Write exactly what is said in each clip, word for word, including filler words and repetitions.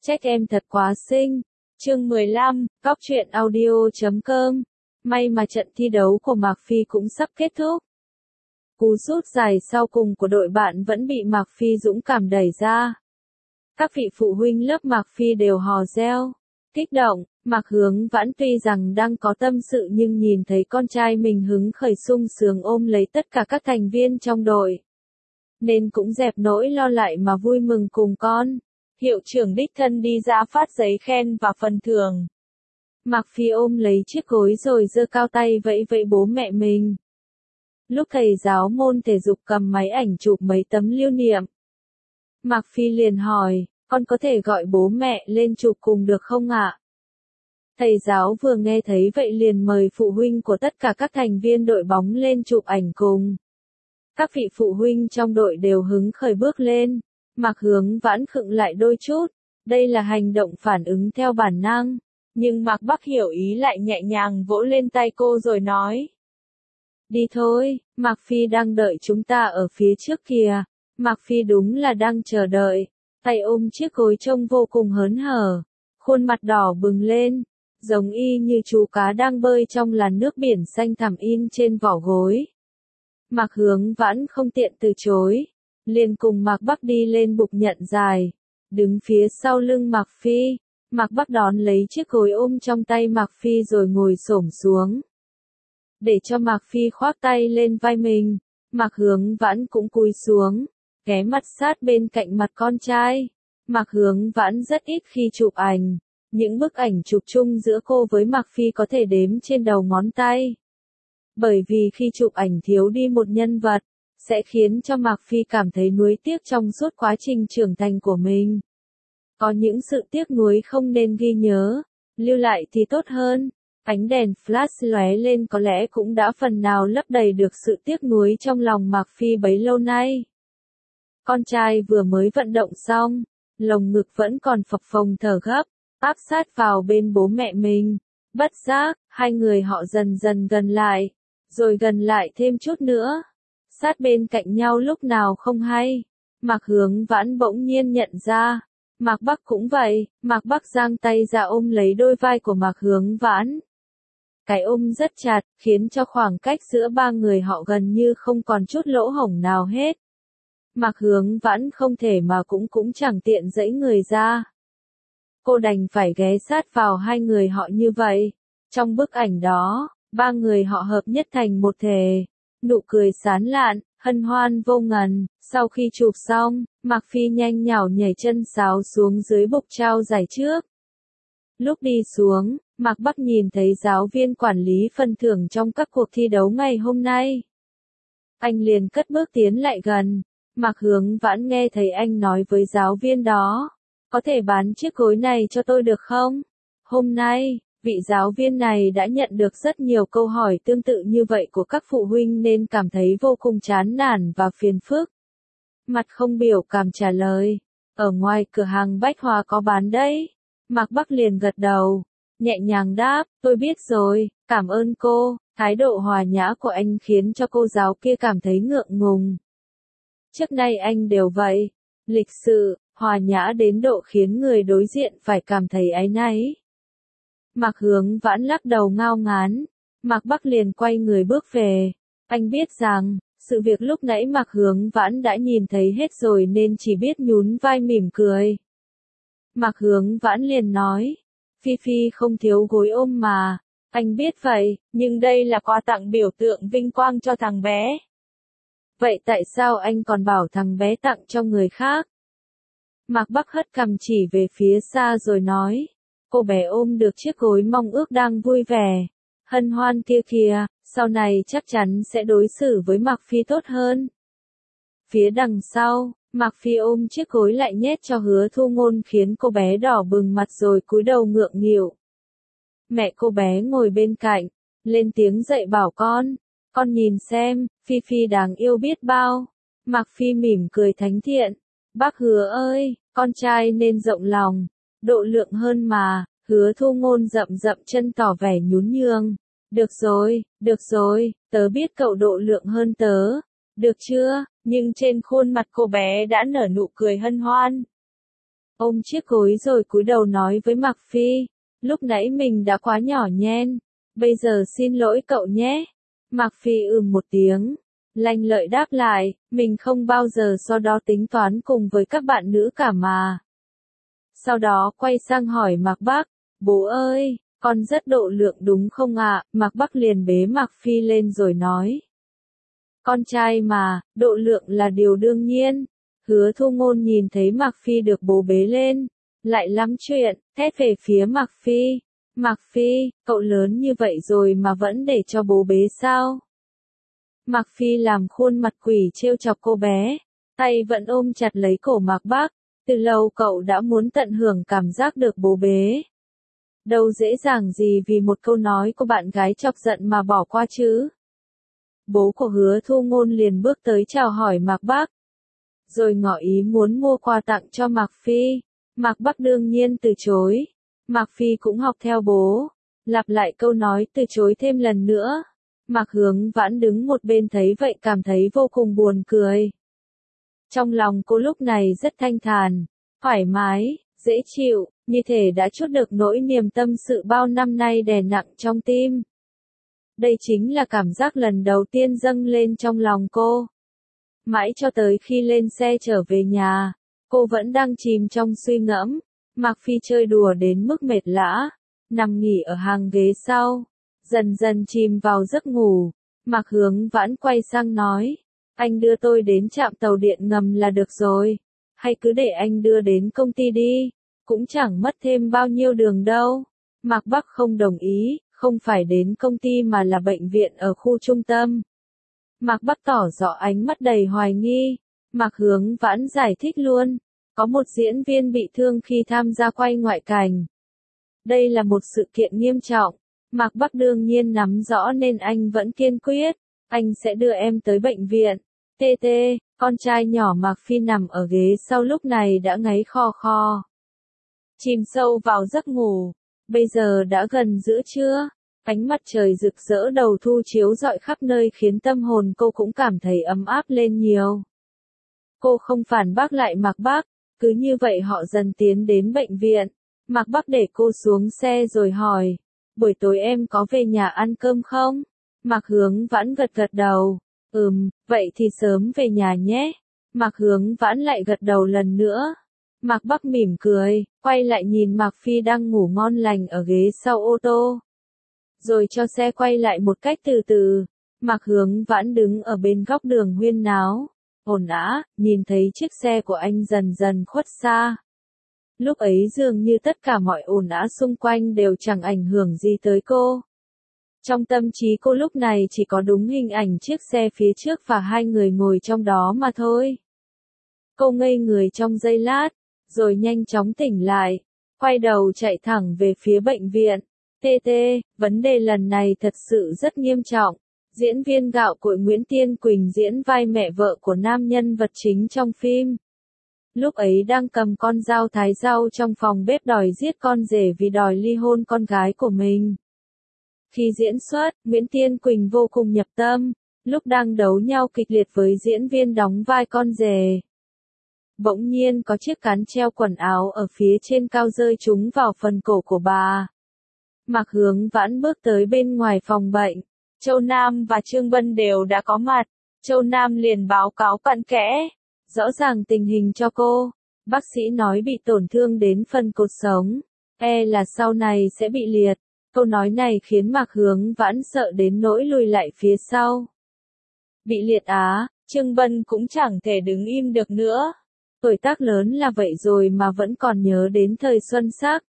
Trách em thật quá xinh. Chương mười lăm, Góc truyện audio chấm com. May mà trận thi đấu của Mạc Phi cũng sắp kết thúc. Cú sút dài sau cùng của đội bạn vẫn bị Mạc Phi dũng cảm đẩy ra. Các vị phụ huynh lớp Mạc Phi đều hò reo, kích động. Mạc Hướng Vãn tuy rằng đang có tâm sự nhưng nhìn thấy con trai mình hứng khởi sung sướng ôm lấy tất cả các thành viên trong đội, nên cũng dẹp nỗi lo lại mà vui mừng cùng con. Hiệu trưởng đích thân đi ra phát giấy khen và phần thưởng. Mạc Phi ôm lấy chiếc gối rồi giơ cao tay vẫy vẫy bố mẹ mình. Lúc thầy giáo môn thể dục cầm máy ảnh chụp mấy tấm lưu niệm, Mạc Phi liền hỏi, con có thể gọi bố mẹ lên chụp cùng được không ạ? Thầy giáo vừa nghe thấy vậy liền mời phụ huynh của tất cả các thành viên đội bóng lên chụp ảnh cùng. Các vị phụ huynh trong đội đều hứng khởi bước lên. Mạc Hướng Vãn khựng lại đôi chút, đây là hành động phản ứng theo bản năng, nhưng Mạc Bắc hiểu ý lại nhẹ nhàng vỗ lên tay cô rồi nói. Đi thôi, Mạc Phi đang đợi chúng ta ở phía trước kìa. Mạc Phi đúng là đang chờ đợi, tay ôm chiếc gối trông vô cùng hớn hở, khuôn mặt đỏ bừng lên, giống y như chú cá đang bơi trong làn nước biển xanh thẳm in trên vỏ gối. Mạc Hướng Vãn không tiện từ chối, liền cùng Mạc Bắc đi lên bục nhận dài, đứng phía sau lưng Mạc Phi. Mạc Bắc đón lấy chiếc gối ôm trong tay Mạc Phi rồi ngồi xổm xuống, để cho Mạc Phi khoác tay lên vai mình. Mạc Hướng Vãn cũng cúi xuống, ghé mặt sát bên cạnh mặt con trai. Mạc Hướng Vãn rất ít khi chụp ảnh, những bức ảnh chụp chung giữa cô với Mạc Phi có thể đếm trên đầu ngón tay. Bởi vì khi chụp ảnh thiếu đi một nhân vật, sẽ khiến cho Mạc Phi cảm thấy nuối tiếc trong suốt quá trình trưởng thành của mình. Có những sự tiếc nuối không nên ghi nhớ, lưu lại thì tốt hơn. Ánh đèn flash lóe lên có lẽ cũng đã phần nào lấp đầy được sự tiếc nuối trong lòng Mạc Phi bấy lâu nay. Con trai vừa mới vận động xong, lồng ngực vẫn còn phập phồng thở gấp, áp sát vào bên bố mẹ mình. Bất giác, hai người họ dần dần gần lại, rồi gần lại thêm chút nữa, sát bên cạnh nhau lúc nào không hay. Mạc Hướng Vãn bỗng nhiên nhận ra, Mạc Bắc cũng vậy. Mạc Bắc giang tay ra ôm lấy đôi vai của Mạc Hướng Vãn. Cái ôm rất chặt, khiến cho khoảng cách giữa ba người họ gần như không còn chút lỗ hổng nào hết. Mạc Hướng Vãn không thể mà cũng cũng chẳng tiện giãy người ra. Cô đành phải ghé sát vào hai người họ như vậy. Trong bức ảnh đó, ba người họ hợp nhất thành một thể, nụ cười sán lạn, hân hoan vô ngần. Sau khi chụp xong, Mạc Phi nhanh nhảu nhảy chân sáo xuống dưới bục trao giải trước. Lúc đi xuống, Mạc Bắc nhìn thấy giáo viên quản lý phần thưởng trong các cuộc thi đấu ngày hôm nay. Anh liền cất bước tiến lại gần. Mạc Hướng Vãn nghe thấy anh nói với giáo viên đó, có thể bán chiếc gối này cho tôi được không? Hôm nay, vị giáo viên này đã nhận được rất nhiều câu hỏi tương tự như vậy của các phụ huynh nên cảm thấy vô cùng chán nản và phiền phức. Mặt không biểu cảm trả lời, ở ngoài cửa hàng bách hóa có bán đấy. Mạc Bắc liền gật đầu, nhẹ nhàng đáp, tôi biết rồi, cảm ơn cô. Thái độ hòa nhã của anh khiến cho cô giáo kia cảm thấy ngượng ngùng. Trước nay anh đều vậy, lịch sự, hòa nhã đến độ khiến người đối diện phải cảm thấy áy náy. Mạc Hướng Vãn lắc đầu ngao ngán, Mạc Bắc liền quay người bước về. Anh biết rằng, sự việc lúc nãy Mạc Hướng Vãn đã nhìn thấy hết rồi nên chỉ biết nhún vai mỉm cười. Mạc Hướng Vãn liền nói, Phi Phi không thiếu gối ôm mà, anh biết vậy, nhưng đây là quà tặng biểu tượng vinh quang cho thằng bé. Vậy tại sao anh còn bảo thằng bé tặng cho người khác? Mạc Bắc hất cằm chỉ về phía xa rồi nói, cô bé ôm được chiếc gối mong ước đang vui vẻ, hân hoan kia kìa, sau này chắc chắn sẽ đối xử với Mạc Phi tốt hơn. Phía đằng sau, Mạc Phi ôm chiếc gối lại nhét cho Hứa Thu Ngôn khiến cô bé đỏ bừng mặt rồi cúi đầu ngượng nghịu. Mẹ cô bé ngồi bên cạnh, lên tiếng dạy bảo con, con nhìn xem, Phi Phi đáng yêu biết bao. Mạc Phi mỉm cười thánh thiện, bác Hứa ơi, con trai nên rộng lòng, độ lượng hơn mà. Hứa Thu Ngôn rậm rậm chân tỏ vẻ nhún nhường, được rồi, được rồi, tớ biết cậu độ lượng hơn tớ, được chưa? Nhưng trên khuôn mặt cô bé đã nở nụ cười hân hoan. ôm chiếc gối rồi cúi đầu nói với Mạc Phi, lúc nãy mình đã quá nhỏ nhen, bây giờ xin lỗi cậu nhé. Mạc Phi ừm một tiếng, lanh lợi đáp lại, mình không bao giờ so đo tính toán cùng với các bạn nữ cả mà. Sau đó quay sang hỏi Mạc Bắc, bố ơi, con rất độ lượng đúng không ạ? Mạc Bắc liền bế Mạc Phi lên rồi nói. Con trai mà, độ lượng là điều đương nhiên. Hứa Thu Ngôn nhìn thấy Mạc Phi được bố bế lên, lại lắm chuyện, thét về phía Mạc Phi. Mạc Phi, cậu lớn như vậy rồi mà vẫn để cho bố bế sao? Mạc Phi làm khuôn mặt quỷ trêu chọc cô bé, tay vẫn ôm chặt lấy cổ Mạc Bắc. Từ lâu cậu đã muốn tận hưởng cảm giác được bố bế. Đâu dễ dàng gì vì một câu nói của bạn gái chọc giận mà bỏ qua chứ. Bố của Hứa Thu Ngôn liền bước tới chào hỏi Mạc Bắc, rồi ngỏ ý muốn mua quà tặng cho Mạc Phi. Mạc Bắc đương nhiên từ chối. Mạc Phi cũng học theo bố, lặp lại câu nói từ chối thêm lần nữa. Mạc Hướng Vãn đứng một bên thấy vậy cảm thấy vô cùng buồn cười. Trong lòng cô lúc này rất thanh thản, thoải mái, dễ chịu, như thể đã trút được nỗi niềm tâm sự bao năm nay đè nặng trong tim. Đây chính là cảm giác lần đầu tiên dâng lên trong lòng cô. Mãi cho tới khi lên xe trở về nhà, cô vẫn đang chìm trong suy ngẫm. Mạc Phi chơi đùa đến mức mệt lã, nằm nghỉ ở hàng ghế sau, dần dần chìm vào giấc ngủ. Mạc Hướng Vãn quay sang nói, anh đưa tôi đến trạm tàu điện ngầm là được rồi, hay cứ để anh đưa đến công ty đi, cũng chẳng mất thêm bao nhiêu đường đâu. Mạc Bắc không đồng ý, không phải đến công ty mà là bệnh viện ở khu trung tâm. Mạc Bắc tỏ rõ ánh mắt đầy hoài nghi. Mạc Hướng Vãn giải thích luôn, có một diễn viên bị thương khi tham gia quay ngoại cảnh. Đây là một sự kiện nghiêm trọng. Mạc Bắc đương nhiên nắm rõ nên anh vẫn kiên quyết, anh sẽ đưa em tới bệnh viện. Tê tê, con trai nhỏ Mạc Phi nằm ở ghế sau lúc này đã ngáy kho kho. Chìm sâu vào giấc ngủ. Bây giờ đã gần giữa trưa, ánh mặt trời rực rỡ đầu thu chiếu rọi khắp nơi khiến tâm hồn cô cũng cảm thấy ấm áp lên nhiều. Cô không phản bác lại Mạc Bắc, cứ như vậy họ dần tiến đến bệnh viện. Mạc Bắc để cô xuống xe rồi hỏi, buổi tối em có về nhà ăn cơm không? Mạc Hướng Vãn gật gật đầu, ừm, vậy thì sớm về nhà nhé. Mạc Hướng Vãn lại gật đầu lần nữa. Mạc Bắc mỉm cười, quay lại nhìn Mạc Phi đang ngủ ngon lành ở ghế sau ô tô. Rồi cho xe quay lại một cách từ từ. Mạc Hướng Vãn đứng ở bên góc đường huyên náo, ồn ào, nhìn thấy chiếc xe của anh dần dần khuất xa. Lúc ấy dường như tất cả mọi ồn ào xung quanh đều chẳng ảnh hưởng gì tới cô. Trong tâm trí cô lúc này chỉ có đúng hình ảnh chiếc xe phía trước và hai người ngồi trong đó mà thôi. Cô ngây người trong giây lát, rồi nhanh chóng tỉnh lại, quay đầu chạy thẳng về phía bệnh viện. Tê tê, vấn đề lần này thật sự rất nghiêm trọng. Diễn viên gạo cội Nguyễn Tiên Quỳnh diễn vai mẹ vợ của nam nhân vật chính trong phim. Lúc ấy đang cầm con dao thái rau trong phòng bếp đòi giết con rể vì đòi ly hôn con gái của mình. Khi diễn xuất, Nguyễn Tiên Quỳnh vô cùng nhập tâm, lúc đang đấu nhau kịch liệt với diễn viên đóng vai con rể. Bỗng nhiên có chiếc cán treo quần áo ở phía trên cao rơi trúng vào phần cổ của bà. Mạc Hướng Vãn bước tới bên ngoài phòng bệnh. Châu Nam và Trương Bân đều đã có mặt. Châu Nam liền báo cáo cặn kẽ, rõ ràng tình hình cho cô. Bác sĩ nói bị tổn thương đến phần cột sống, e là sau này sẽ bị liệt. Câu nói này khiến Mạc Hướng Vãn sợ đến nỗi lùi lại phía sau. Bị liệt á, Trương Bân cũng chẳng thể đứng im được nữa. Tuổi tác lớn là vậy rồi mà vẫn còn nhớ đến thời xuân sắc.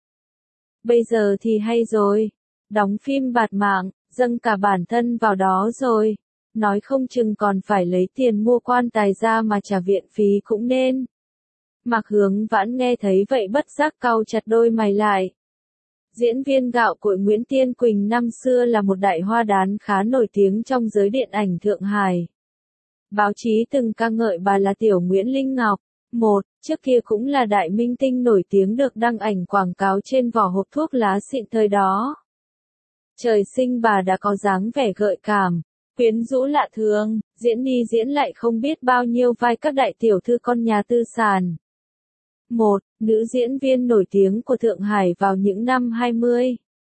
Bây giờ thì hay rồi, đóng phim bạt mạng, dâng cả bản thân vào đó rồi. Nói không chừng còn phải lấy tiền mua quan tài ra mà trả viện phí cũng nên. Mạc Hướng Vãn nghe thấy vậy bất giác cau chặt đôi mày lại. Diễn viên gạo cội Nguyễn Tiên Quỳnh năm xưa là một đại hoa đán khá nổi tiếng trong giới điện ảnh Thượng Hải. Báo chí từng ca ngợi bà là Tiểu Nguyễn Linh Ngọc. Một, trước kia cũng là đại minh tinh nổi tiếng được đăng ảnh quảng cáo trên vỏ hộp thuốc lá xịn thời đó. Trời sinh bà đã có dáng vẻ gợi cảm, quyến rũ lạ thường, diễn đi diễn lại không biết bao nhiêu vai các đại tiểu thư con nhà tư sản. Một, nữ diễn viên nổi tiếng của Thượng Hải vào những năm hai mươi,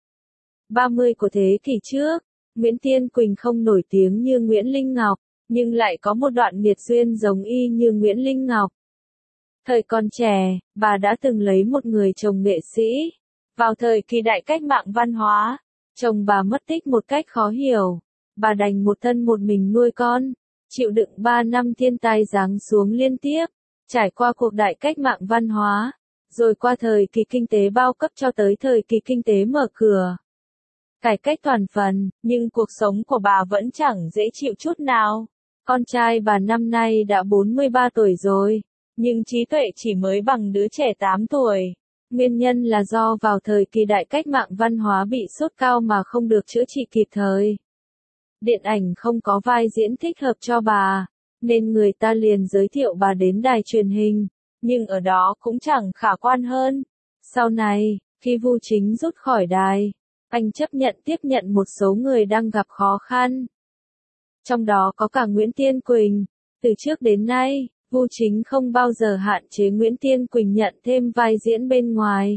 ba mươi của thế kỷ trước. Nguyễn Tiên Quỳnh không nổi tiếng như Nguyễn Linh Ngọc, nhưng lại có một đoạn nghiệt duyên giống y như Nguyễn Linh Ngọc. Thời còn trẻ, bà đã từng lấy một người chồng nghệ sĩ. Vào thời kỳ đại cách mạng văn hóa, chồng bà mất tích một cách khó hiểu. Bà đành một thân một mình nuôi con, chịu đựng ba năm thiên tai giáng xuống liên tiếp, trải qua cuộc đại cách mạng văn hóa, rồi qua thời kỳ kinh tế bao cấp cho tới thời kỳ kinh tế mở cửa. Cải cách toàn phần, nhưng cuộc sống của bà vẫn chẳng dễ chịu chút nào. Con trai bà năm nay đã bốn mươi ba tuổi rồi, nhưng trí tuệ chỉ mới bằng đứa trẻ tám tuổi. Nguyên nhân là do vào thời kỳ đại cách mạng văn hóa bị sốt cao mà không được chữa trị kịp thời. Điện ảnh không có vai diễn thích hợp cho bà, nên người ta liền giới thiệu bà đến đài truyền hình, nhưng ở đó cũng chẳng khả quan hơn. Sau này, khi Vu Chính rút khỏi đài, anh chấp nhận tiếp nhận một số người đang gặp khó khăn. Trong đó có cả Nguyễn Tiên Quỳnh. Từ trước đến nay, Vu Chính không bao giờ hạn chế Nguyễn Tiên Quỳnh nhận thêm vai diễn bên ngoài.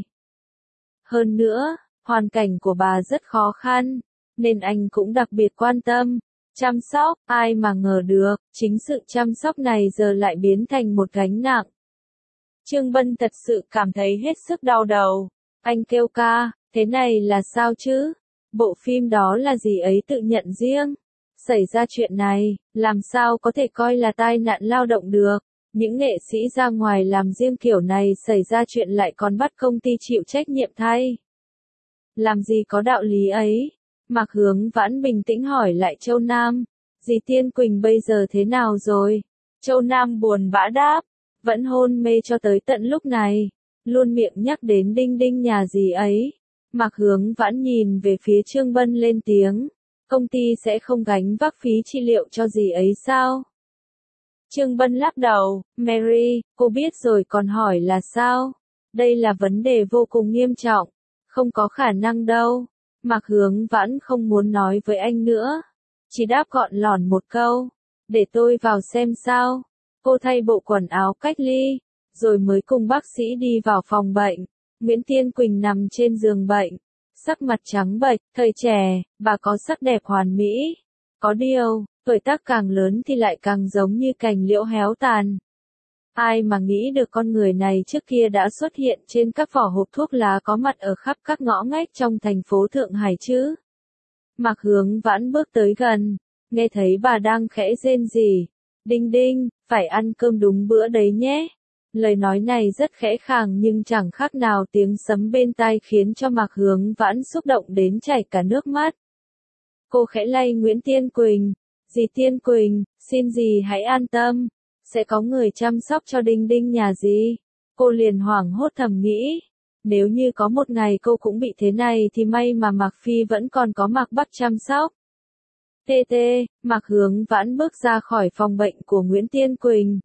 Hơn nữa, hoàn cảnh của bà rất khó khăn, nên anh cũng đặc biệt quan tâm, chăm sóc. Ai mà ngờ được, chính sự chăm sóc này giờ lại biến thành một gánh nặng. Trương Bân thật sự cảm thấy hết sức đau đầu. Anh kêu ca, thế này là sao chứ? Bộ phim đó là gì ấy tự nhận riêng. Xảy ra chuyện này, làm sao có thể coi là tai nạn lao động được. Những nghệ sĩ ra ngoài làm riêng kiểu này xảy ra chuyện lại còn bắt công ty chịu trách nhiệm thay. Làm gì có đạo lý ấy? Mạc Hướng Vãn bình tĩnh hỏi lại Châu Nam, dì Tiên Quỳnh bây giờ thế nào rồi? Châu Nam buồn bã đáp, vẫn hôn mê cho tới tận lúc này, luôn miệng nhắc đến Đinh Đinh nhà dì ấy. Mạc Hướng Vãn nhìn về phía Trương Bân lên tiếng, công ty sẽ không gánh vác phí trị liệu cho dì ấy sao? Trương Bân lắc đầu, Mary, cô biết rồi còn hỏi là sao? Đây là vấn đề vô cùng nghiêm trọng, không có khả năng đâu. Mạc Hướng Vãn không muốn nói với anh nữa, chỉ đáp gọn lỏn một câu, để tôi vào xem sao. Cô thay bộ quần áo cách ly, rồi mới cùng bác sĩ đi vào phòng bệnh. Nguyễn Tiên Quỳnh nằm trên giường bệnh, sắc mặt trắng bệch. Thời trẻ, bà có sắc đẹp hoàn mỹ. Có điều, tuổi tác càng lớn thì lại càng giống như cành liễu héo tàn. Ai mà nghĩ được con người này trước kia đã xuất hiện trên các vỏ hộp thuốc lá có mặt ở khắp các ngõ ngách trong thành phố Thượng Hải chứ? Mạc Hướng Vãn bước tới gần, nghe thấy bà đang khẽ rên rỉ. Đinh Đinh, phải ăn cơm đúng bữa đấy nhé. Lời nói này rất khẽ khàng nhưng chẳng khác nào tiếng sấm bên tai khiến cho Mạc Hướng Vãn xúc động đến chảy cả nước mắt. Cô khẽ lay Nguyễn Tiên Quỳnh, dì Tiên Quỳnh, xin dì hãy an tâm, sẽ có người chăm sóc cho Đinh Đinh nhà dì. Cô liền hoảng hốt thầm nghĩ, nếu như có một ngày cô cũng bị thế này thì may mà Mạc Phi vẫn còn có Mạc Bắc chăm sóc. Tê tê, Mạc Hướng Vãn bước ra khỏi phòng bệnh của Nguyễn Tiên Quỳnh.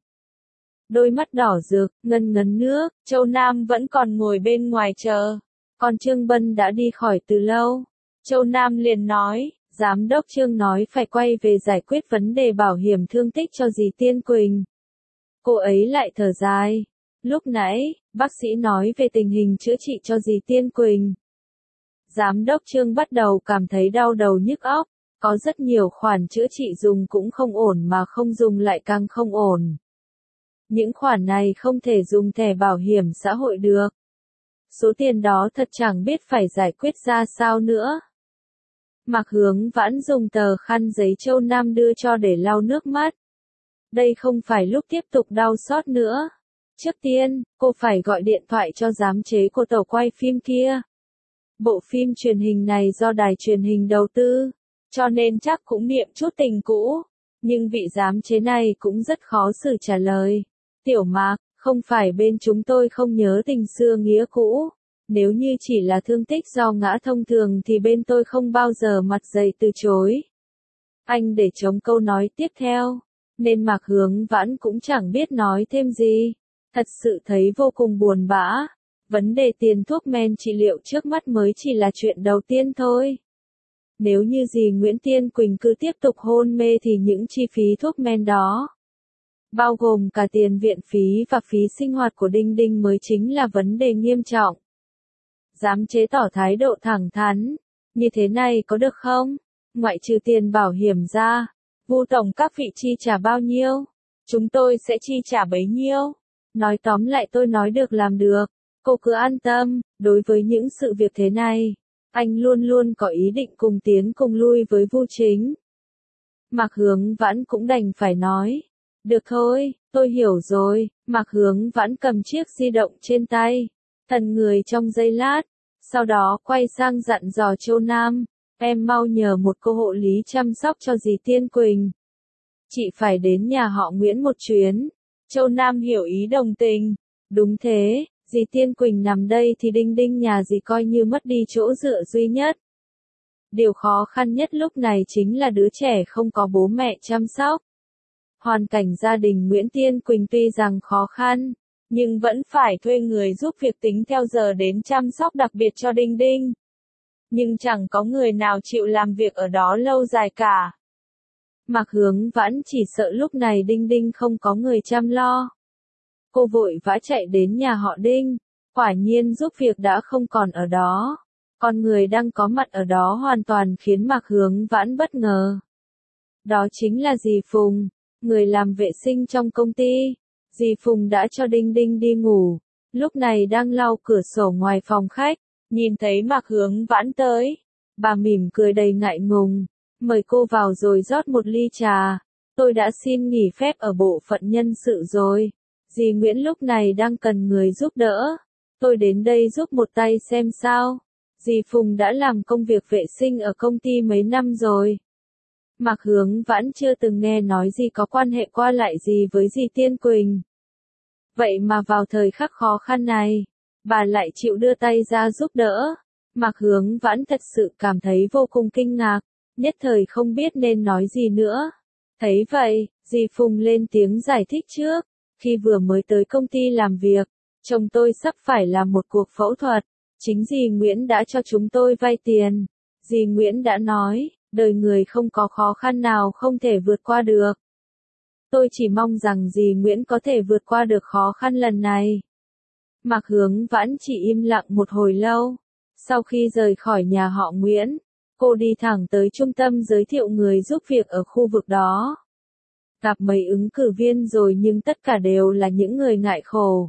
Đôi mắt đỏ rực, ngân ngấn nước, Châu Nam vẫn còn ngồi bên ngoài chờ. Còn Trương Bân đã đi khỏi từ lâu. Châu Nam liền nói, Giám đốc Trương nói phải quay về giải quyết vấn đề bảo hiểm thương tích cho dì Tiên Quỳnh. Cô ấy lại thở dài. Lúc nãy, bác sĩ nói về tình hình chữa trị cho dì Tiên Quỳnh. Giám đốc Trương bắt đầu cảm thấy đau đầu nhức óc. Có rất nhiều khoản chữa trị dùng cũng không ổn mà không dùng lại càng không ổn. Những khoản này không thể dùng thẻ bảo hiểm xã hội được. Số tiền đó thật chẳng biết phải giải quyết ra sao nữa. Mạc Hướng Vãn dùng tờ khăn giấy Châu Nam đưa cho để lau nước mắt. Đây không phải lúc tiếp tục đau xót nữa. Trước tiên, cô phải gọi điện thoại cho giám chế của tổ quay phim kia. Bộ phim truyền hình này do đài truyền hình đầu tư, cho nên chắc cũng niệm chút tình cũ. Nhưng vị giám chế này cũng rất khó xử trả lời. Tiểu Mạc, không phải bên chúng tôi không nhớ tình xưa nghĩa cũ. Nếu như chỉ là thương tích do ngã thông thường thì bên tôi không bao giờ mặt dày từ chối. Anh để chống câu nói tiếp theo, nên Mạc Hướng Vãn cũng chẳng biết nói thêm gì. Thật sự thấy vô cùng buồn bã. Vấn đề tiền thuốc men trị liệu trước mắt mới chỉ là chuyện đầu tiên thôi. Nếu như dì Nguyễn Tiên Quỳnh cứ tiếp tục hôn mê thì những chi phí thuốc men đó bao gồm cả tiền viện phí và phí sinh hoạt của Đinh Đinh mới chính là vấn đề nghiêm trọng. Giám chế tỏ thái độ thẳng thắn, như thế này có được không? Ngoại trừ tiền bảo hiểm ra, Vu tổng các vị chi trả bao nhiêu? Chúng tôi sẽ chi trả bấy nhiêu. Nói tóm lại tôi nói được làm được. Cô cứ an tâm, đối với những sự việc thế này, anh luôn luôn có ý định cùng tiến cùng lui với Vu Chính. Mạc Hướng Vãn cũng đành phải nói. Được thôi, tôi hiểu rồi. Mạc Hướng Vãn cầm chiếc di động trên tay, thần người trong giây lát, sau đó quay sang dặn dò Châu Nam, em mau nhờ một cô hộ lý chăm sóc cho dì Tiên Quỳnh. Chị phải đến nhà họ Nguyễn một chuyến. Châu Nam hiểu ý đồng tình. Đúng thế, dì Tiên Quỳnh nằm đây thì Đinh Đinh nhà dì coi như mất đi chỗ dựa duy nhất. Điều khó khăn nhất lúc này chính là đứa trẻ không có bố mẹ chăm sóc. Hoàn cảnh gia đình Nguyễn Tiên Quỳnh tuy rằng khó khăn, nhưng vẫn phải thuê người giúp việc tính theo giờ đến chăm sóc đặc biệt cho Đinh Đinh. Nhưng chẳng có người nào chịu làm việc ở đó lâu dài cả. Mạc Hướng Vãn chỉ sợ lúc này Đinh Đinh không có người chăm lo. Cô vội vã chạy đến nhà họ Đinh, quả nhiên giúp việc đã không còn ở đó. Con người đang có mặt ở đó hoàn toàn khiến Mạc Hướng Vãn bất ngờ. Đó chính là dì Phùng, người làm vệ sinh trong công ty. Dì Phùng đã cho Đinh Đinh đi ngủ, lúc này đang lau cửa sổ ngoài phòng khách, nhìn thấy Mạc Hướng Vãn tới. Bà mỉm cười đầy ngại ngùng, mời cô vào rồi rót một ly trà. Tôi đã xin nghỉ phép ở bộ phận nhân sự rồi. Dì Nguyễn lúc này đang cần người giúp đỡ. Tôi đến đây giúp một tay xem sao. Dì Phùng đã làm công việc vệ sinh ở công ty mấy năm rồi. Mạc Hướng Vãn chưa từng nghe nói gì có quan hệ qua lại gì với dì Tiên Quỳnh. Vậy mà vào thời khắc khó khăn này, bà lại chịu đưa tay ra giúp đỡ. Mạc Hướng Vãn thật sự cảm thấy vô cùng kinh ngạc, nhất thời không biết nên nói gì nữa. Thấy vậy, dì Phùng lên tiếng giải thích trước. Khi vừa mới tới công ty làm việc, chồng tôi sắp phải làm một cuộc phẫu thuật. Chính dì Nguyễn đã cho chúng tôi vay tiền. Dì Nguyễn đã nói, đời người không có khó khăn nào không thể vượt qua được. Tôi chỉ mong rằng dì Nguyễn có thể vượt qua được khó khăn lần này. Mạc Hướng Vãn chỉ im lặng một hồi lâu. Sau khi rời khỏi nhà họ Nguyễn, cô đi thẳng tới trung tâm giới thiệu người giúp việc ở khu vực đó. Gặp mấy ứng cử viên rồi nhưng tất cả đều là những người ngại khổ.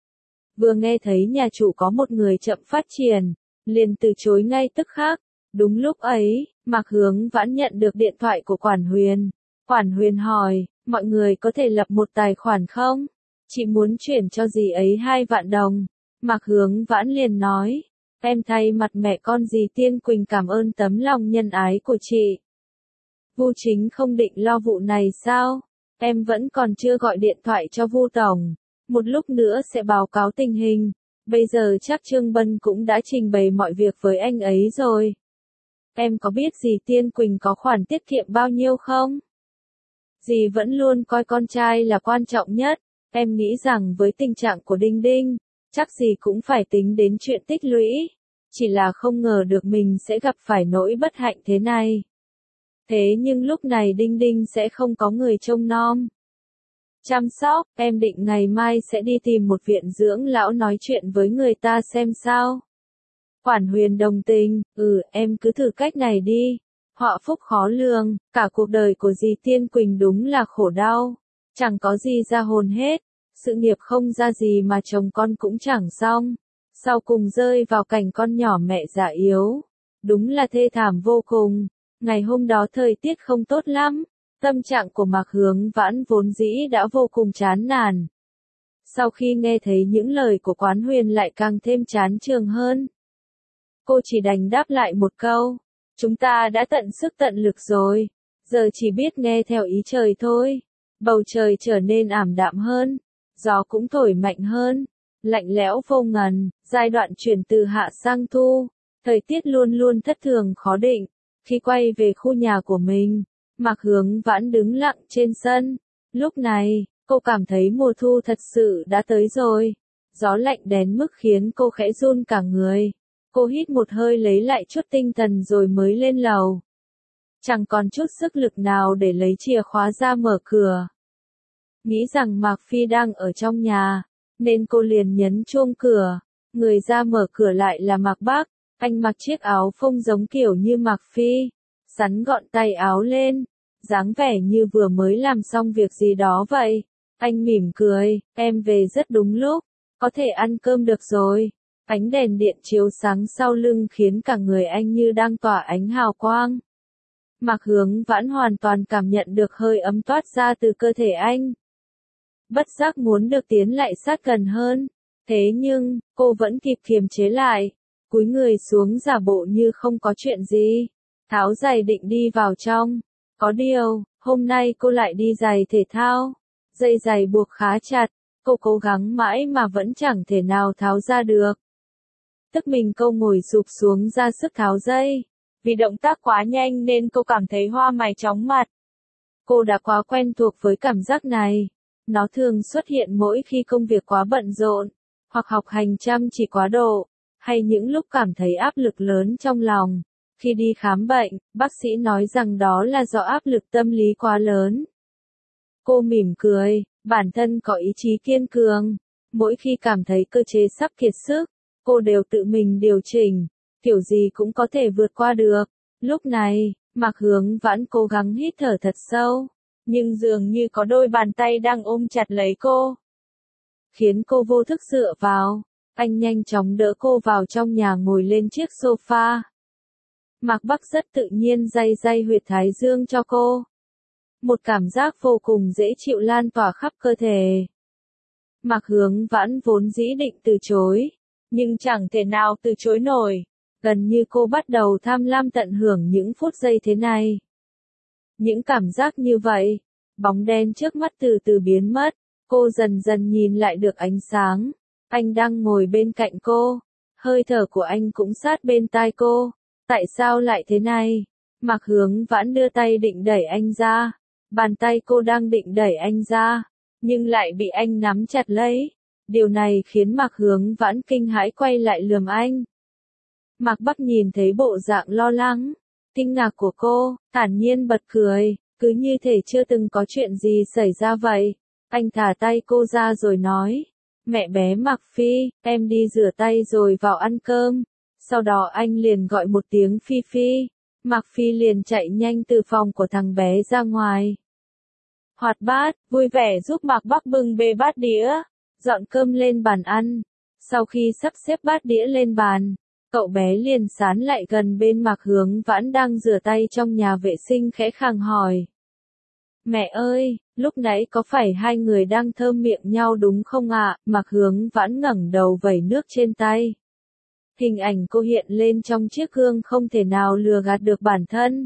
Vừa nghe thấy nhà chủ có một người chậm phát triển, liền từ chối ngay tức khắc. Đúng lúc ấy, Mạc Hướng Vãn nhận được điện thoại của Quản Huyền. Quản Huyền hỏi, mọi người có thể lập một tài khoản không? Chị muốn chuyển cho dì ấy hai vạn đồng. Mạc Hướng Vãn liền nói, em thay mặt mẹ con dì Tiên Quỳnh cảm ơn tấm lòng nhân ái của chị. Vu Chính không định lo vụ này sao? Em vẫn còn chưa gọi điện thoại cho Vu tổng. Một lúc nữa sẽ báo cáo tình hình. Bây giờ chắc Trương Bân cũng đã trình bày mọi việc với anh ấy rồi. Em có biết dì Tiên Quỳnh có khoản tiết kiệm bao nhiêu không? Dì vẫn luôn coi con trai là quan trọng nhất. Em nghĩ rằng với tình trạng của Đinh Đinh, chắc dì cũng phải tính đến chuyện tích lũy. Chỉ là không ngờ được mình sẽ gặp phải nỗi bất hạnh thế này. Thế nhưng lúc này Đinh Đinh sẽ không có người trông nom. Chăm sóc, em định ngày mai sẽ đi tìm một viện dưỡng lão nói chuyện với người ta xem sao. Quản Huyền đồng tình, ừ, em cứ thử cách này đi. Họa phúc khó lường, cả cuộc đời của dì Tiên Quỳnh đúng là khổ đau. Chẳng có gì ra hồn hết, sự nghiệp không ra gì mà chồng con cũng chẳng xong. Sau cùng rơi vào cảnh con nhỏ mẹ già yếu. Đúng là thê thảm vô cùng. Ngày hôm đó thời tiết không tốt lắm. Tâm trạng của Mạc Hướng Vãn vốn dĩ đã vô cùng chán nản. Sau khi nghe thấy những lời của Quán Huyền lại càng thêm chán chường hơn. Cô chỉ đành đáp lại một câu. Chúng ta đã tận sức tận lực rồi. Giờ chỉ biết nghe theo ý trời thôi. Bầu trời trở nên ảm đạm hơn. Gió cũng thổi mạnh hơn. Lạnh lẽo vô ngần. Giai đoạn chuyển từ hạ sang thu. Thời tiết luôn luôn thất thường khó định. Khi quay về khu nhà của mình, Mạc Hướng Vãn đứng lặng trên sân. Lúc này, cô cảm thấy mùa thu thật sự đã tới rồi. Gió lạnh đến mức khiến cô khẽ run cả người. Cô hít một hơi lấy lại chút tinh thần rồi mới lên lầu. Chẳng còn chút sức lực nào để lấy chìa khóa ra mở cửa. nghĩ rằng Mạc Phi đang ở trong nhà, nên cô liền nhấn chuông cửa. Người ra mở cửa lại là Mạc Bắc, anh mặc chiếc áo phông giống kiểu như Mạc Phi, sắn gọn tay áo lên, dáng vẻ như vừa mới làm xong việc gì đó vậy. Anh mỉm cười, em về rất đúng lúc, có thể ăn cơm được rồi. Ánh đèn điện chiếu sáng sau lưng khiến cả người anh như đang tỏa ánh hào quang. Mạc Hướng Vãn hoàn toàn cảm nhận được hơi ấm toát ra từ cơ thể anh. Bất giác muốn được tiến lại sát gần hơn. Thế nhưng, cô vẫn kịp kiềm chế lại, cúi người xuống giả bộ như không có chuyện gì. Tháo giày định đi vào trong. Có điều, hôm nay cô lại đi giày thể thao. Dây giày buộc khá chặt, cô cố gắng mãi mà vẫn chẳng thể nào tháo ra được. Tức mình cô ngồi sụp xuống ra sức tháo dây. Vì động tác quá nhanh nên cô cảm thấy hoa mày chóng mặt. Cô đã quá quen thuộc với cảm giác này. Nó thường xuất hiện mỗi khi công việc quá bận rộn, hoặc học hành chăm chỉ quá độ, hay những lúc cảm thấy áp lực lớn trong lòng. Khi đi khám bệnh, bác sĩ nói rằng đó là do áp lực tâm lý quá lớn. Cô mỉm cười, bản thân có ý chí kiên cường. Mỗi khi cảm thấy cơ chế sắp kiệt sức, cô đều tự mình điều chỉnh, kiểu gì cũng có thể vượt qua được. Lúc này, Mạc Hướng Vãn cố gắng hít thở thật sâu, nhưng dường như có đôi bàn tay đang ôm chặt lấy cô, khiến cô vô thức dựa vào. Anh nhanh chóng đỡ cô vào trong nhà ngồi lên chiếc sofa. Mạc Bắc rất tự nhiên day day huyệt thái dương cho cô. Một cảm giác vô cùng dễ chịu lan tỏa khắp cơ thể. Mạc Hướng Vãn vốn dĩ định từ chối, nhưng chẳng thể nào từ chối nổi. Gần như cô bắt đầu tham lam tận hưởng những phút giây thế này. Những cảm giác như vậy, bóng đen trước mắt từ từ biến mất, cô dần dần nhìn lại được ánh sáng. Anh đang ngồi bên cạnh cô, hơi thở của anh cũng sát bên tai cô. Tại sao lại thế này? Mạc Hướng Vãn đưa tay định đẩy anh ra. Bàn tay cô đang định đẩy anh ra, nhưng lại bị anh nắm chặt lấy. Điều này khiến Mạc Hướng Vãn kinh hãi quay lại lườm anh. Mạc Bắc nhìn thấy bộ dạng lo lắng, kinh ngạc của cô, thản nhiên bật cười, cứ như thể chưa từng có chuyện gì xảy ra vậy. Anh thả tay cô ra rồi nói, mẹ bé Mạc Phi, em đi rửa tay rồi vào ăn cơm. Sau đó anh liền gọi một tiếng Phi Phi. Mạc Phi liền chạy nhanh từ phòng của thằng bé ra ngoài. Hoạt bát, vui vẻ giúp Mạc Bắc bưng bê bát đĩa, dọn cơm lên bàn ăn. Sau khi sắp xếp bát đĩa lên bàn, cậu bé liền sán lại gần bên Mạc Hướng Vãn đang rửa tay trong nhà vệ sinh khẽ khàng hỏi. Mẹ ơi, lúc nãy có phải hai người đang thơm miệng nhau đúng không ạ? Mạc Hướng Vãn ngẩng đầu vẩy nước trên tay. Hình ảnh cô hiện lên trong chiếc gương không thể nào lừa gạt được bản thân.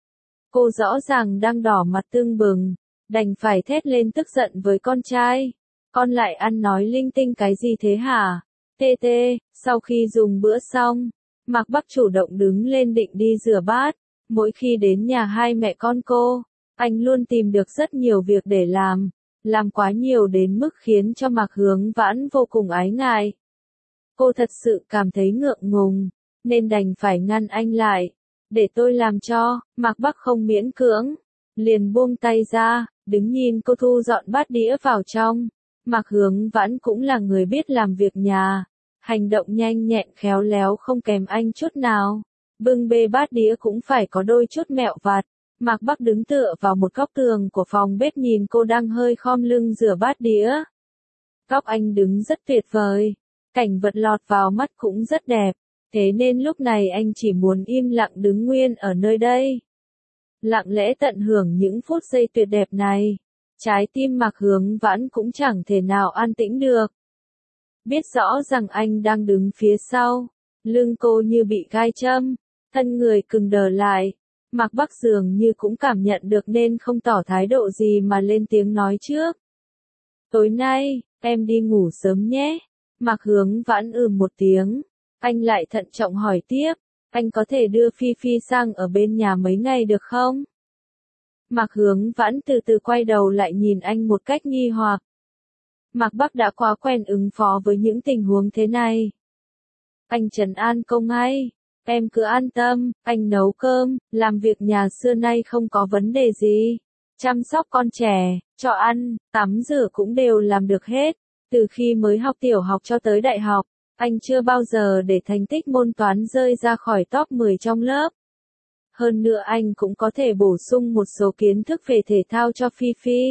Cô rõ ràng đang đỏ mặt tưng bừng, đành phải thét lên tức giận với con trai. Con lại ăn nói linh tinh cái gì thế hả? Tê tê, sau khi dùng bữa xong, Mạc Bắc chủ động đứng lên định đi rửa bát. Mỗi khi đến nhà hai mẹ con cô, anh luôn tìm được rất nhiều việc để làm, làm quá nhiều đến mức khiến cho Mạc Hướng Vãn vô cùng ái ngại. Cô thật sự cảm thấy ngượng ngùng, nên đành phải ngăn anh lại. Để tôi làm cho. Mạc Bắc không miễn cưỡng, liền buông tay ra, đứng nhìn cô thu dọn bát đĩa vào trong. Mạc Hướng Vãn cũng là người biết làm việc nhà, hành động nhanh nhẹn khéo léo không kém anh chút nào. Bưng bê bát đĩa cũng phải có đôi chút mẹo vặt. Mạc Bắc đứng tựa vào một góc tường của phòng bếp nhìn cô đang hơi khom lưng rửa bát đĩa. Góc anh đứng rất tuyệt vời, cảnh vật lọt vào mắt cũng rất đẹp, thế nên lúc này anh chỉ muốn im lặng đứng nguyên ở nơi đây. Lặng lẽ tận hưởng những phút giây tuyệt đẹp này. Trái tim Mạc Hướng Vãn cũng chẳng thể nào an tĩnh được. Biết rõ rằng anh đang đứng phía sau, lưng cô như bị gai châm, thân người cứng đờ lại. Mạc Bắc dường như cũng cảm nhận được nên không tỏ thái độ gì mà lên tiếng nói trước. Tối nay, em đi ngủ sớm nhé. Mạc Hướng Vãn ừ một tiếng. Anh lại thận trọng hỏi tiếp, anh có thể đưa Phi Phi sang ở bên nhà mấy ngày được không? Mạc Hướng Vãn từ từ quay đầu lại nhìn anh một cách nghi hoặc. Mạc Bắc đã quá quen ứng phó với những tình huống thế này. Anh trấn an cô ngay, em cứ an tâm, anh nấu cơm, làm việc nhà xưa nay không có vấn đề gì. chăm sóc con trẻ, cho ăn, tắm rửa cũng đều làm được hết. Từ khi mới học tiểu học cho tới đại học, anh chưa bao giờ để thành tích môn toán rơi ra khỏi top mười trong lớp. Hơn nữa anh cũng có thể bổ sung một số kiến thức về thể thao cho Phi Phi.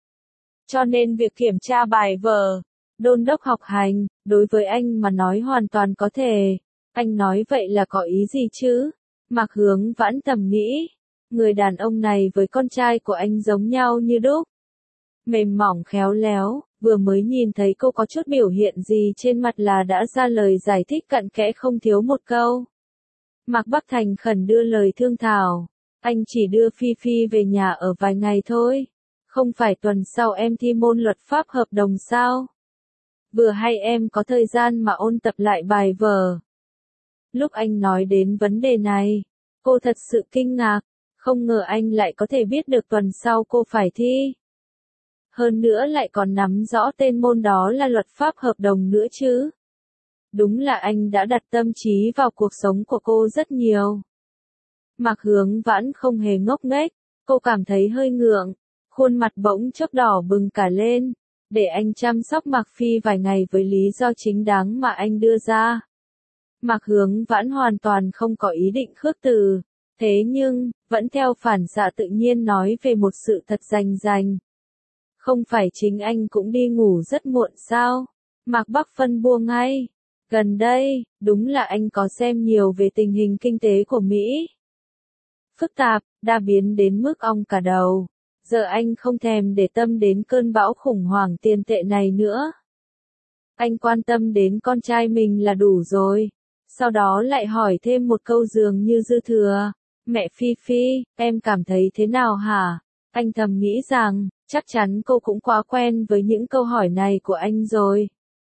Cho nên việc kiểm tra bài vở, đôn đốc học hành, đối với anh mà nói hoàn toàn có thể. Anh nói vậy là có ý gì chứ? Mạc Hướng Vãn thầm nghĩ. Người đàn ông này với con trai của anh giống nhau như đúc. Mềm mỏng khéo léo, vừa mới nhìn thấy cô có chút biểu hiện gì trên mặt là đã ra lời giải thích cặn kẽ không thiếu một câu. Mạc Bắc thành khẩn đưa lời thương thảo. Anh chỉ đưa Phi Phi về nhà ở vài ngày thôi. Không phải tuần sau em thi môn luật pháp hợp đồng sao? Vừa hay em có thời gian mà ôn tập lại bài vở. Lúc anh nói đến vấn đề này, cô thật sự kinh ngạc. Không ngờ anh lại có thể biết được tuần sau cô phải thi. Hơn nữa lại còn nắm rõ tên môn đó là luật pháp hợp đồng nữa chứ. Đúng là anh đã đặt tâm trí vào cuộc sống của cô rất nhiều. Mạc Hướng Vãn không hề ngốc nghếch, cô cảm thấy hơi ngượng, khuôn mặt bỗng chốc đỏ bừng cả lên, để anh chăm sóc Mạc Phi vài ngày với lý do chính đáng mà anh đưa ra. Mạc Hướng Vãn hoàn toàn không có ý định khước từ, thế nhưng, vẫn theo phản xạ tự nhiên nói về một sự thật rành rành. Không phải chính anh cũng đi ngủ rất muộn sao? Mạc Bắc phân bua ngay. Gần đây, đúng là anh có xem nhiều về tình hình kinh tế của Mỹ. Phức tạp, đa biến đến mức ong cả đầu. Giờ anh không thèm để tâm đến cơn bão khủng hoảng tiền tệ này nữa. Anh quan tâm đến con trai mình là đủ rồi. Sau đó lại hỏi thêm một câu dường như dư thừa. Mẹ Phi Phi, em cảm thấy thế nào hả? Anh thầm nghĩ rằng, chắc chắn cô cũng quá quen với những câu hỏi này của anh rồi.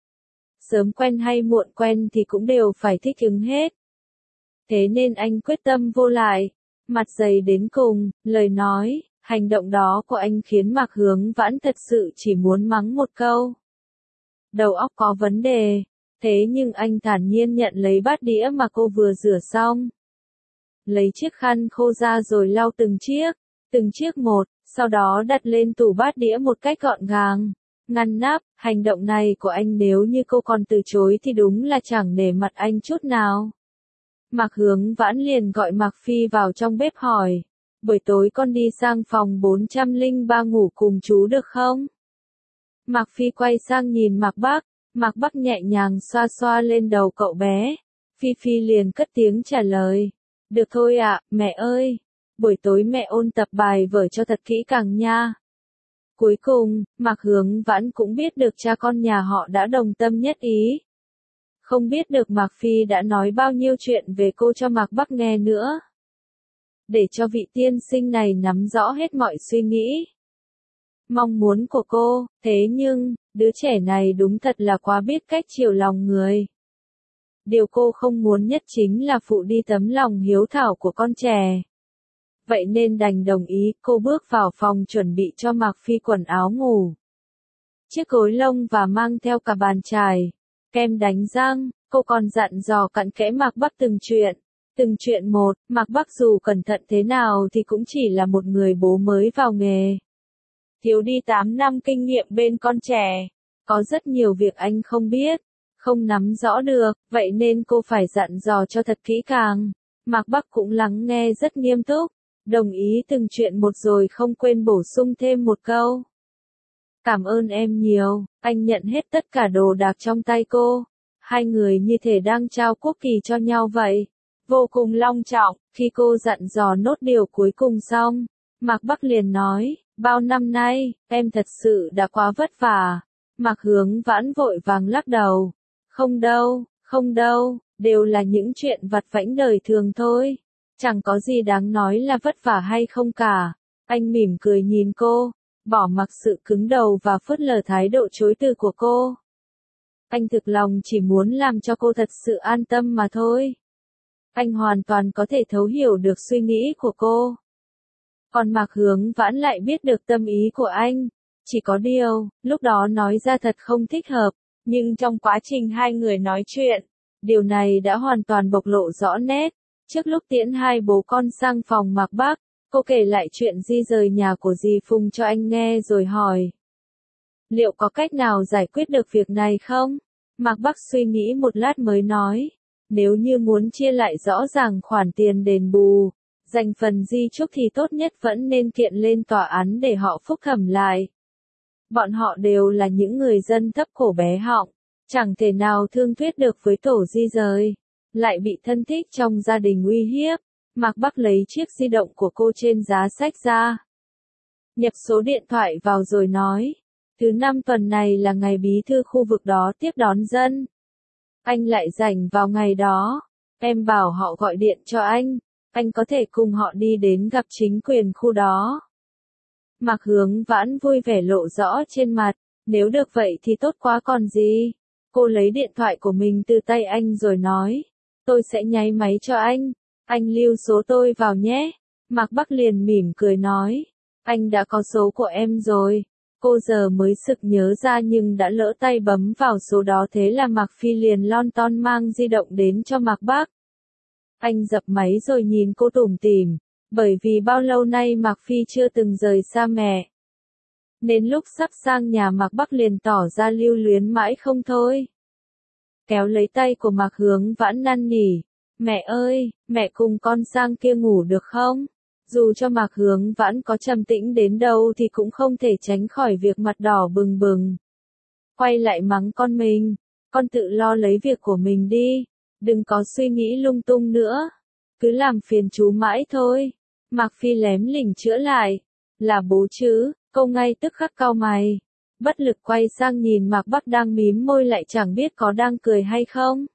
Sớm quen hay muộn quen thì cũng đều phải thích ứng hết. Thế nên anh quyết tâm vô lại, mặt dày đến cùng, lời nói, hành động đó của anh khiến Mạc Hướng Vãn thật sự chỉ muốn mắng một câu. Đầu óc có vấn đề, thế nhưng anh thản nhiên nhận lấy bát đĩa mà cô vừa rửa xong. Lấy chiếc khăn khô ra rồi lau từng chiếc, từng chiếc một, sau đó đặt lên tủ bát đĩa một cách gọn gàng. Ngăn nắp, hành động này của anh nếu như cô còn từ chối thì đúng là chẳng nể mặt anh chút nào. Mạc Hướng Vãn liền gọi Mạc Phi vào trong bếp hỏi, buổi tối con đi sang phòng bốn trăm lẻ ba ngủ cùng chú được không? Mạc Phi quay sang nhìn Mạc Bắc, Mạc Bắc nhẹ nhàng xoa xoa lên đầu cậu bé. Phi Phi liền cất tiếng trả lời, được thôi ạ, mẹ ơi, buổi tối mẹ ôn tập bài vở cho thật kỹ càng nha. Cuối cùng, Mạc Hướng Vãn cũng biết được cha con nhà họ đã đồng tâm nhất ý. Không biết được Mạc Phi đã nói bao nhiêu chuyện về cô cho Mạc Bắc nghe nữa. Để cho vị tiên sinh này nắm rõ hết mọi suy nghĩ, mong muốn của cô, thế nhưng, đứa trẻ này đúng thật là quá biết cách chiều lòng người. Điều cô không muốn nhất chính là phụ đi tấm lòng hiếu thảo của con trẻ. Vậy nên đành đồng ý, cô bước vào phòng chuẩn bị cho Mạc Phi quần áo ngủ. Chiếc gối lông và mang theo cả bàn chải, kem đánh răng, cô còn dặn dò cặn kẽ Mạc Bắc từng chuyện. Từng chuyện một, Mạc Bắc dù cẩn thận thế nào thì cũng chỉ là một người bố mới vào nghề. Thiếu đi tám năm kinh nghiệm bên con trẻ. Có rất nhiều việc anh không biết, không nắm rõ được, vậy nên cô phải dặn dò cho thật kỹ càng. Mạc Bắc cũng lắng nghe rất nghiêm túc, đồng ý từng chuyện một rồi không quên bổ sung thêm một câu. Cảm ơn em nhiều, anh nhận hết tất cả đồ đạc trong tay cô. Hai người như thể đang trao quốc kỳ cho nhau vậy. Vô cùng long trọng, khi cô dặn dò nốt điều cuối cùng xong, Mạc Bắc liền nói, bao năm nay, em thật sự đã quá vất vả. Mạc Hướng Vãn vội vàng lắc đầu. Không đâu, không đâu, đều là những chuyện vặt vãnh đời thường thôi. Chẳng có gì đáng nói là vất vả hay không cả. Anh mỉm cười nhìn cô, bỏ mặc sự cứng đầu và phớt lờ thái độ chối từ của cô. Anh thực lòng chỉ muốn làm cho cô thật sự an tâm mà thôi. Anh hoàn toàn có thể thấu hiểu được suy nghĩ của cô. Còn Mạc Hướng Vãn lại biết được tâm ý của anh. Chỉ có điều, lúc đó nói ra thật không thích hợp, nhưng trong quá trình hai người nói chuyện, điều này đã hoàn toàn bộc lộ rõ nét. Trước lúc tiễn hai bố con sang phòng Mạc Bắc, Cô kể lại chuyện di rời nhà của dì Phùng cho anh nghe rồi hỏi. Liệu có cách nào giải quyết được việc này không? Mạc Bắc suy nghĩ một lát mới nói. Nếu như muốn chia lại rõ ràng khoản tiền đền bù, dành phần di chúc thì tốt nhất vẫn nên kiện lên tòa án để họ phúc thẩm lại. Bọn họ đều là những người dân thấp cổ bé họng, chẳng thể nào thương thuyết được với tổ di rời, lại bị thân thích trong gia đình uy hiếp. Mạc Bắc lấy chiếc di động của cô trên giá sách ra, nhập số điện thoại vào rồi nói, thứ năm tuần này là ngày bí thư khu vực đó tiếp đón dân. Anh lại rảnh vào ngày đó, em bảo họ gọi điện cho anh, anh có thể cùng họ đi đến gặp chính quyền khu đó. Mạc Hướng Vãn vui vẻ lộ rõ trên mặt, nếu được vậy thì tốt quá còn gì. Cô lấy điện thoại của mình từ tay anh rồi nói, tôi sẽ nháy máy cho anh, anh lưu số tôi vào nhé. Mạc Bắc liền mỉm cười nói, anh đã có số của em rồi. Cô giờ mới sực nhớ ra nhưng đã lỡ tay bấm vào số đó, thế là Mạc Phi liền lon ton mang di động đến cho Mạc Bắc. Anh dập máy rồi nhìn cô tủm tỉm, bởi vì bao lâu nay Mạc Phi chưa từng rời xa mẹ. Nên lúc sắp sang nhà Mạc Bắc liền tỏ ra lưu luyến mãi không thôi. Kéo lấy tay của Mạc Hướng Vãn năn nỉ, mẹ ơi, mẹ cùng con sang kia ngủ được không? Dù cho Mạc Hướng Vãn có trầm tĩnh đến đâu thì cũng không thể tránh khỏi việc mặt đỏ bừng bừng. Quay lại mắng con mình, con tự lo lấy việc của mình đi, đừng có suy nghĩ lung tung nữa, cứ làm phiền chú mãi thôi. Mạc Phi lém lỉnh chữa lại, là bố chứ, cô ngay tức khắc cau mày, bất lực quay sang nhìn Mạc Bắc đang mím môi lại chẳng biết có đang cười hay không.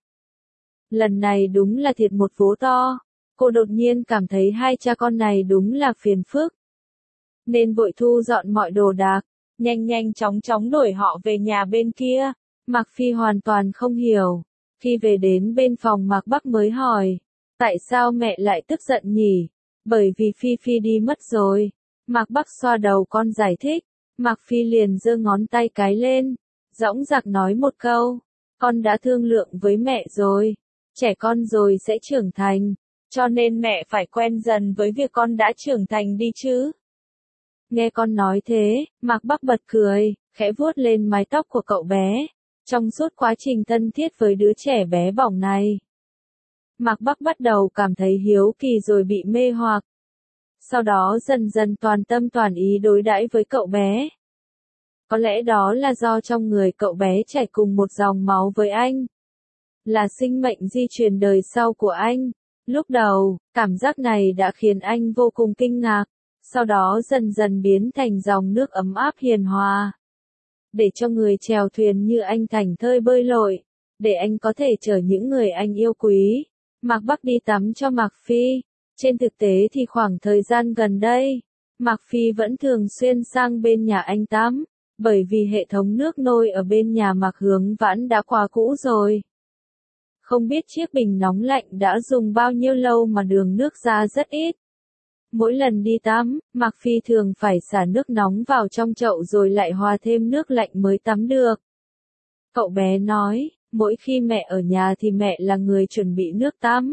Lần này đúng là thiệt một vố to. Cô đột nhiên cảm thấy hai cha con này đúng là phiền phức. Nên vội thu dọn mọi đồ đạc, nhanh nhanh chóng chóng đuổi họ về nhà bên kia. Mạc Phi hoàn toàn không hiểu. Khi về đến bên phòng Mạc Bắc mới hỏi, tại sao mẹ lại tức giận nhỉ? Bởi vì Phi Phi đi mất rồi. Mạc Bắc xoa đầu con giải thích. Mạc Phi liền giơ ngón tay cái lên, dõng dạc nói một câu, con đã thương lượng với mẹ rồi, trẻ con rồi sẽ trưởng thành. Cho nên mẹ phải quen dần với việc con đã trưởng thành đi chứ. Nghe con nói thế, Mạc Bắc bật cười, khẽ vuốt lên mái tóc của cậu bé. Trong suốt quá trình thân thiết với đứa trẻ bé bỏng này, Mạc Bắc bắt đầu cảm thấy hiếu kỳ rồi bị mê hoặc. Sau đó dần dần toàn tâm toàn ý đối đãi với cậu bé. Có lẽ đó là do trong người cậu bé chảy cùng một dòng máu với anh. Là sinh mệnh di truyền đời sau của anh. Lúc đầu, cảm giác này đã khiến anh vô cùng kinh ngạc, sau đó dần dần biến thành dòng nước ấm áp hiền hòa. Để cho người chèo thuyền như anh thảnh thơi bơi lội, để anh có thể chở những người anh yêu quý. Mạc Bắc đi tắm cho Mạc Phi. Trên thực tế thì khoảng thời gian gần đây, Mạc Phi vẫn thường xuyên sang bên nhà anh tắm, bởi vì hệ thống nước nôi ở bên nhà Mạc Hướng Vãn đã quá cũ rồi. Không biết chiếc bình nóng lạnh đã dùng bao nhiêu lâu mà đường nước ra rất ít. Mỗi lần đi tắm, Mạc Phi thường phải xả nước nóng vào trong chậu rồi lại hòa thêm nước lạnh mới tắm được. Cậu bé nói, mỗi khi mẹ ở nhà thì mẹ là người chuẩn bị nước tắm.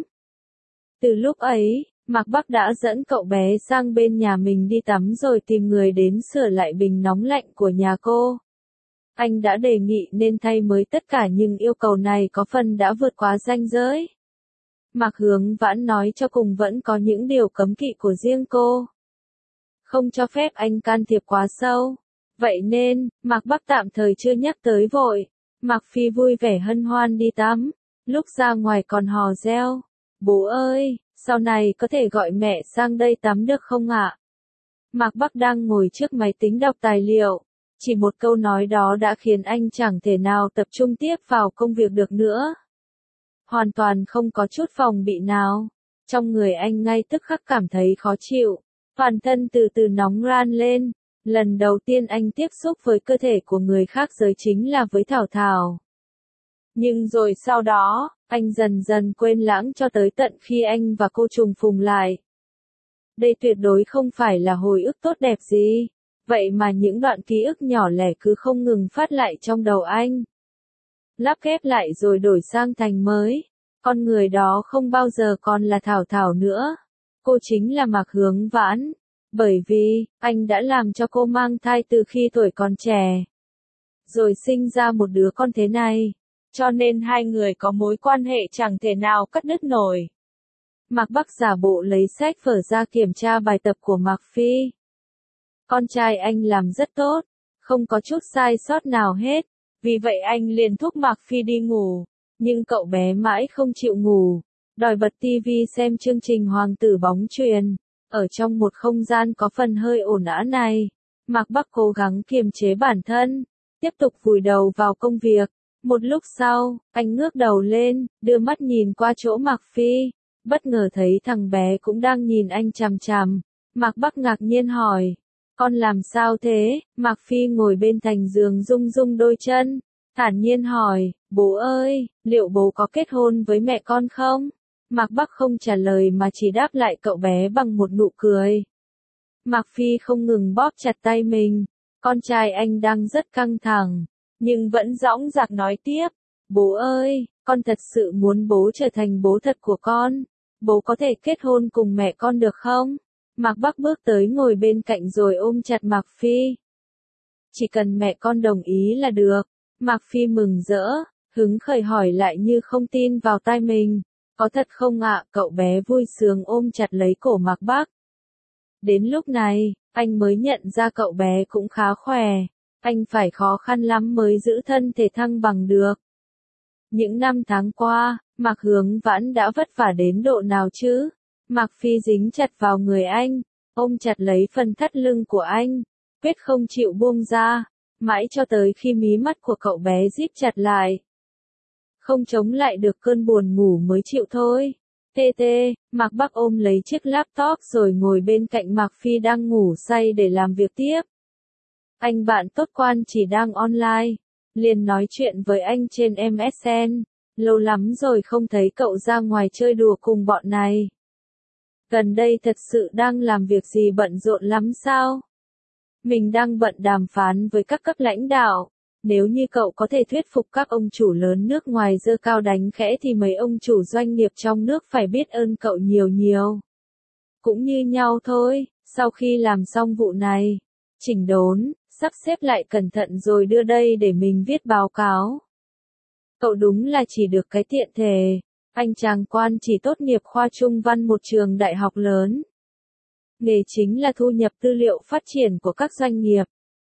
Từ lúc ấy, Mạc Bắc đã dẫn cậu bé sang bên nhà mình đi tắm rồi tìm người đến sửa lại bình nóng lạnh của nhà cô. Anh đã đề nghị nên thay mới tất cả nhưng yêu cầu này có phần đã vượt quá ranh giới. Mạc Hướng Vãn nói cho cùng vẫn có những điều cấm kỵ của riêng cô. Không cho phép anh can thiệp quá sâu. Vậy nên, Mạc Bắc tạm thời chưa nhắc tới vội. Mạc Phi vui vẻ hân hoan đi tắm. Lúc ra ngoài còn hò reo. Bố ơi, sau này có thể gọi mẹ sang đây tắm được không ạ? Mạc Bắc đang ngồi trước máy tính đọc tài liệu. Chỉ một câu nói đó đã khiến anh chẳng thể nào tập trung tiếp vào công việc được nữa. Hoàn toàn không có chút phòng bị nào. Trong người anh ngay tức khắc cảm thấy khó chịu. Toàn thân từ từ nóng ran lên. Lần đầu tiên anh tiếp xúc với cơ thể của người khác giới chính là với Thảo Thảo. Nhưng rồi sau đó, anh dần dần quên lãng cho tới tận khi anh và cô trùng phùng lại. Đây tuyệt đối không phải là hồi ức tốt đẹp gì. Vậy mà những đoạn ký ức nhỏ lẻ cứ không ngừng phát lại trong đầu anh. Lắp ghép lại rồi đổi sang thành mới. Con người đó không bao giờ còn là Thảo Thảo nữa. Cô chính là Mạc Hướng Vãn. Bởi vì, anh đã làm cho cô mang thai từ khi tuổi còn trẻ. Rồi sinh ra một đứa con thế này. Cho nên hai người có mối quan hệ chẳng thể nào cắt đứt nổi. Mạc Bắc giả bộ lấy sách vở ra kiểm tra bài tập của Mạc Phi. Con trai anh làm rất tốt, không có chút sai sót nào hết. Vì vậy anh liền thúc Mạc Phi đi ngủ. Nhưng cậu bé mãi không chịu ngủ. Đòi bật tivi xem chương trình Hoàng tử bóng chuyền. Ở trong một không gian có phần hơi ồn ào này, Mạc Bắc cố gắng kiềm chế bản thân, tiếp tục vùi đầu vào công việc. Một lúc sau, anh ngước đầu lên, đưa mắt nhìn qua chỗ Mạc Phi, bất ngờ thấy thằng bé cũng đang nhìn anh chằm chằm. Mạc Bắc ngạc nhiên hỏi, con làm sao thế? Mạc Phi ngồi bên thành giường rung rung đôi chân, thản nhiên hỏi, bố ơi, liệu bố có kết hôn với mẹ con không? Mạc Bắc không trả lời mà chỉ đáp lại cậu bé bằng một nụ cười. Mạc Phi không ngừng bóp chặt tay mình, con trai anh đang rất căng thẳng, nhưng vẫn dõng dạc nói tiếp, bố ơi, con thật sự muốn bố trở thành bố thật của con, bố có thể kết hôn cùng mẹ con được không? Mạc Bắc bước tới ngồi bên cạnh rồi ôm chặt Mạc Phi. Chỉ cần mẹ con đồng ý là được. Mạc Phi mừng rỡ, hứng khởi hỏi lại như không tin vào tai mình. Có thật không ạ? Cậu bé vui sướng ôm chặt lấy cổ Mạc Bắc. Đến lúc này, anh mới nhận ra cậu bé cũng khá khỏe. Anh phải khó khăn lắm mới giữ thân thể thăng bằng được. Những năm tháng qua, Mạc Hướng Vãn đã vất vả đến độ nào chứ? Mạc Phi dính chặt vào người anh, ôm chặt lấy phần thắt lưng của anh, quyết không chịu buông ra, mãi cho tới khi mí mắt của cậu bé díp chặt lại. Không chống lại được cơn buồn ngủ mới chịu thôi. Tê tê, Mạc Bắc ôm lấy chiếc laptop rồi ngồi bên cạnh Mạc Phi đang ngủ say để làm việc tiếp. Anh bạn tốt Quan chỉ đang online, liền nói chuyện với anh trên em ét en, lâu lắm rồi không thấy cậu ra ngoài chơi đùa cùng bọn này. Gần đây thật sự đang làm việc gì bận rộn lắm sao? Mình đang bận đàm phán với các cấp lãnh đạo. Nếu như cậu có thể thuyết phục các ông chủ lớn nước ngoài giơ cao đánh khẽ thì mấy ông chủ doanh nghiệp trong nước phải biết ơn cậu nhiều nhiều. Cũng như nhau thôi, sau khi làm xong vụ này, chỉnh đốn, sắp xếp lại cẩn thận rồi đưa đây để mình viết báo cáo. Cậu đúng là chỉ được cái tiện thể. Anh chàng Quan chỉ tốt nghiệp khoa trung văn một trường đại học lớn. Nghề chính là thu nhập tư liệu phát triển của các doanh nghiệp.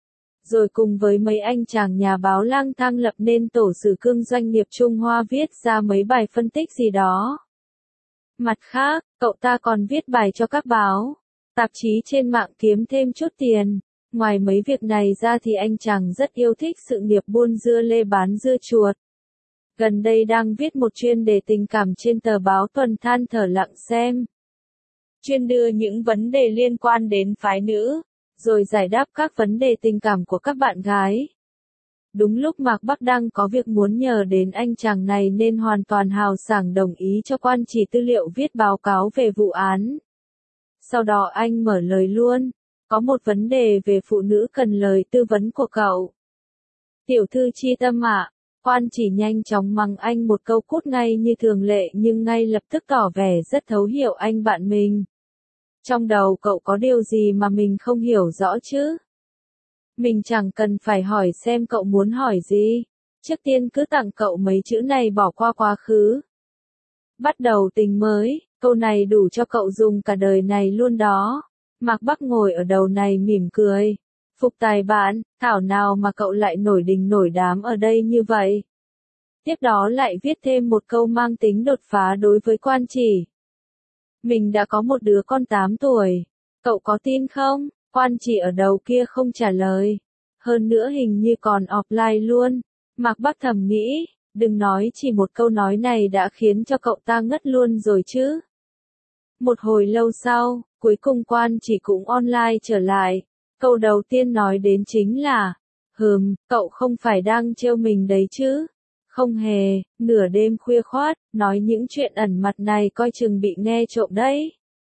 Rồi cùng với mấy anh chàng nhà báo lang thang lập nên tổ sử cương doanh nghiệp Trung Hoa viết ra mấy bài phân tích gì đó. Mặt khác, cậu ta còn viết bài cho các báo, tạp chí trên mạng kiếm thêm chút tiền. Ngoài mấy việc này ra thì anh chàng rất yêu thích sự nghiệp buôn dưa lê bán dưa chuột. Gần đây đang viết một chuyên đề tình cảm trên tờ báo Tuần Than Thở Lặng Xem. Chuyên đưa những vấn đề liên quan đến phái nữ, rồi giải đáp các vấn đề tình cảm của các bạn gái. Đúng lúc Mạc Bắc đang có việc muốn nhờ đến anh chàng này nên hoàn toàn hào sảng đồng ý cho Quan chỉ tư liệu viết báo cáo về vụ án. Sau đó anh mở lời luôn, có một vấn đề về phụ nữ cần lời tư vấn của cậu. Tiểu thư Chi Tâm ạ. Quan chỉ nhanh chóng mắng anh một câu cút ngay như thường lệ nhưng ngay lập tức tỏ vẻ rất thấu hiểu anh bạn mình. Trong đầu cậu có điều gì mà mình không hiểu rõ chứ? Mình chẳng cần phải hỏi xem cậu muốn hỏi gì. Trước tiên cứ tặng cậu mấy chữ này bỏ qua quá khứ. Bắt đầu tình mới, câu này đủ cho cậu dùng cả đời này luôn đó. Mạc Bắc ngồi ở đầu này mỉm cười. Phục tài bạn, thảo nào mà cậu lại nổi đình nổi đám ở đây như vậy. Tiếp đó lại viết thêm một câu mang tính đột phá đối với Quan chỉ. Mình đã có một đứa con tám tuổi. Cậu có tin không? Quan chỉ ở đầu kia không trả lời. Hơn nữa hình như còn offline luôn. Mạc Bắc thầm nghĩ, đừng nói chỉ một câu nói này đã khiến cho cậu ta ngất luôn rồi chứ. Một hồi lâu sau, cuối cùng Quan chỉ cũng online trở lại. Câu đầu tiên nói đến chính là, hừm, cậu không phải đang trêu mình đấy chứ? Không hề, nửa đêm khuya khoát, nói những chuyện ẩn mặt này coi chừng bị nghe trộm đấy.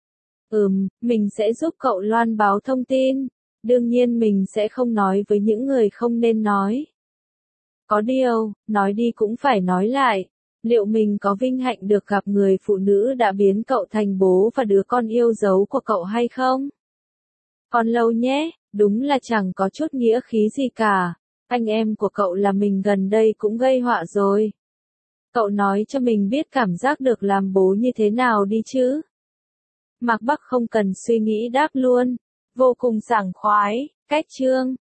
Ừm, mình sẽ giúp cậu loan báo thông tin. Đương nhiên mình sẽ không nói với những người không nên nói. Có điều, nói đi cũng phải nói lại. Liệu mình có vinh hạnh được gặp người phụ nữ đã biến cậu thành bố và đứa con yêu dấu của cậu hay không? Còn lâu nhé, đúng là chẳng có chút nghĩa khí gì cả. Anh em của cậu là mình gần đây cũng gây họa rồi. Cậu nói cho mình biết cảm giác được làm bố như thế nào đi chứ. Mạc Bắc không cần suy nghĩ đáp luôn. Vô cùng sảng khoái, cách chương.